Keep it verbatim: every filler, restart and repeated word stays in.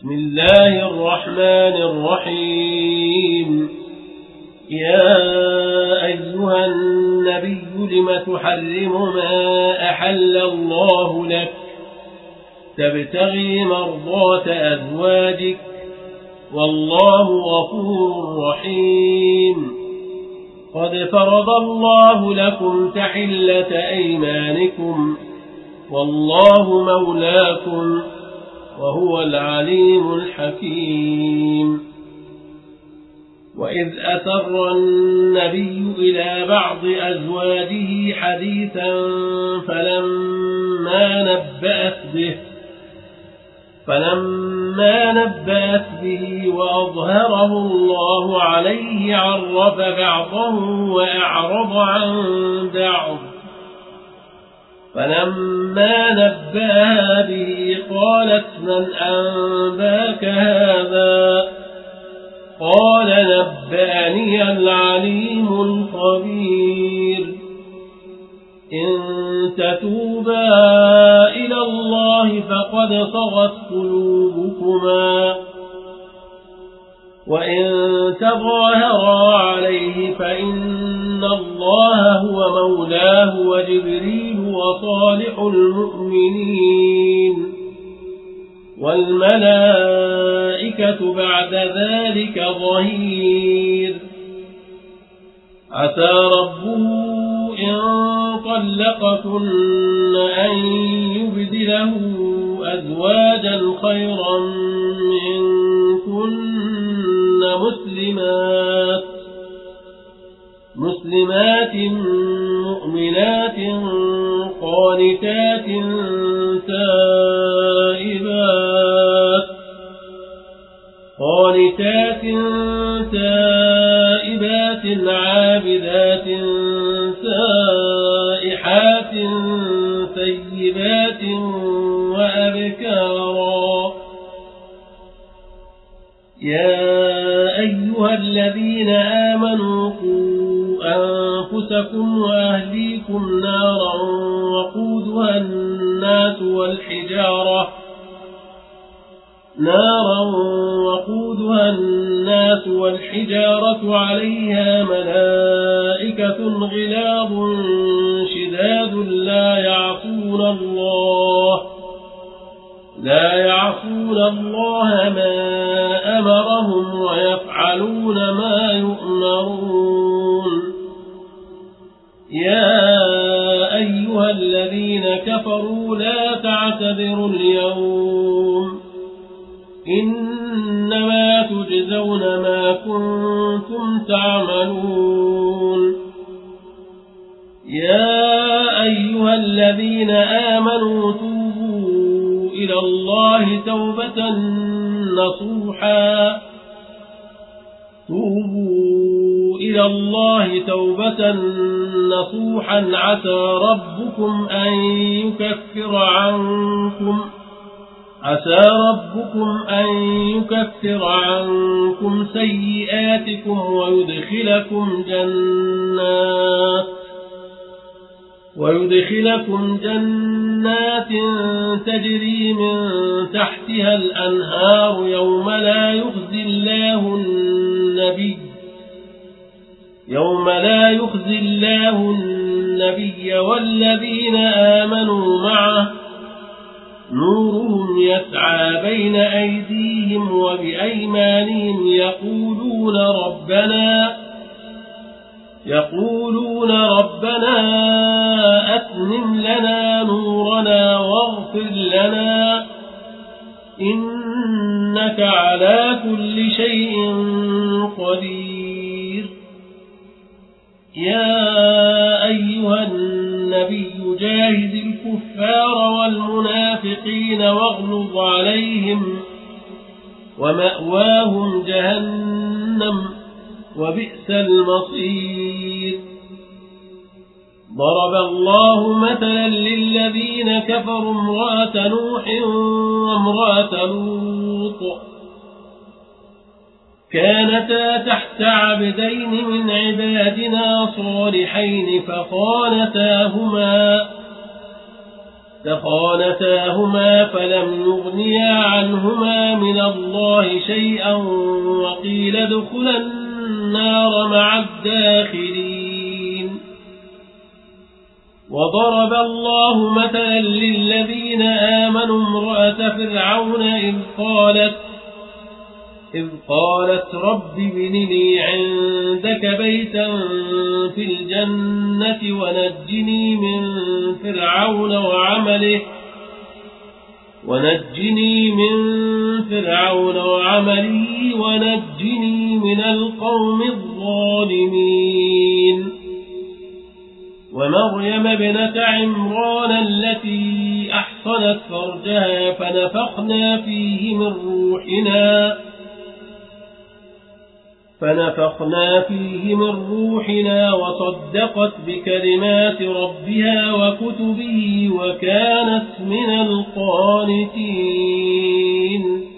بسم الله الرحمن الرحيم. يا أيها النبي لم تحرم ما أحل الله لك تبتغي مرضات أزواجك والله غفور رحيم. قد فرض الله لكم تحلة أيمانكم والله مولاكم وهو العليم الحكيم. وإذ أسر النبي إلى بعض أزواجه حديثا فلما نبأت به فلما نبأت به وأظهره الله عليه عرف بعضه وأعرض عن بعض. فلما نبأها به قالت من أنباك هذا؟ قال نبأني العليم الخبير. إن تتوبا إلى الله فقد صغت قلوبكما وإن تظاهرا عليه فإن الله هو مولاه وجبريل وصالح المؤمنين والملائكة بعد ذلك ظهير. عسى ربه إن طلقكن أن يبدله أزواجا خيرا منكن مسلمات مسلمات مؤمنات قانتات تائبات قانتات تائبات عابدات سائحات ثيبات وأبكارا. يا أيها الذين آمنوا قوا أنفسكم وأهليكم نارا وقودها الناس والحجارة نارا وقودها الناس والحجارة عليها ملائكة غلاظ شداد لا يعصون الله لا يعصون الله ما أمرهم ويفعلون ما يؤمرون. يا أيها الذين كفروا لا تعتذروا اليوم إنما تجزون ما كنتم تعملون. يا أيها الذين آمنوا توبوا إلى الله توبة نصوحا توبوا إلى الله توبة نصوحا عسى ربكم أن يكفر عنكم عسى ربكم أن يكفر عنكم سيئاتكم ويدخلكم جنات ويدخلكم جنات تجري من تحتها الأنهار يوم لا يخزي الله النبي يوم لا يخزي الله النبي والذين آمنوا معه نورهم يسعى بين أيديهم وبأيمانهم يقولون ربنا يقولون ربنا أتمم لنا نورنا واغفر لنا إنك على كل شيء قدير. يا أيها النبي جاهد الكفار والمنافقين واغلظ عليهم ومأواهم جهنم وبئس المصير. ضرب الله مثلا للذين كفروا امرأة نوح وامرأة لوط كانتا تحت عبدين من عبادنا صالحين فخانتاهما فخانتاهما فلم يغنيا عنهما من الله شيئا وقيل ادخلا النار مع الداخلين. وضرب الله مثلا للذين آمنوا امرأة فرعون إذ قالت إذ قالت رب ابن لي عندك بيتا في الجنة ونجني من فرعون وعمله ونجني من فرعون وعمله ونجني من القوم الظالمين. ومريم ابنة عمران التي أحصنت فرجها فنفخنا فيه من روحنا فنفخنا فيه من روحنا وصدقت بكلمات ربها وكتبه وكانت من القانتين.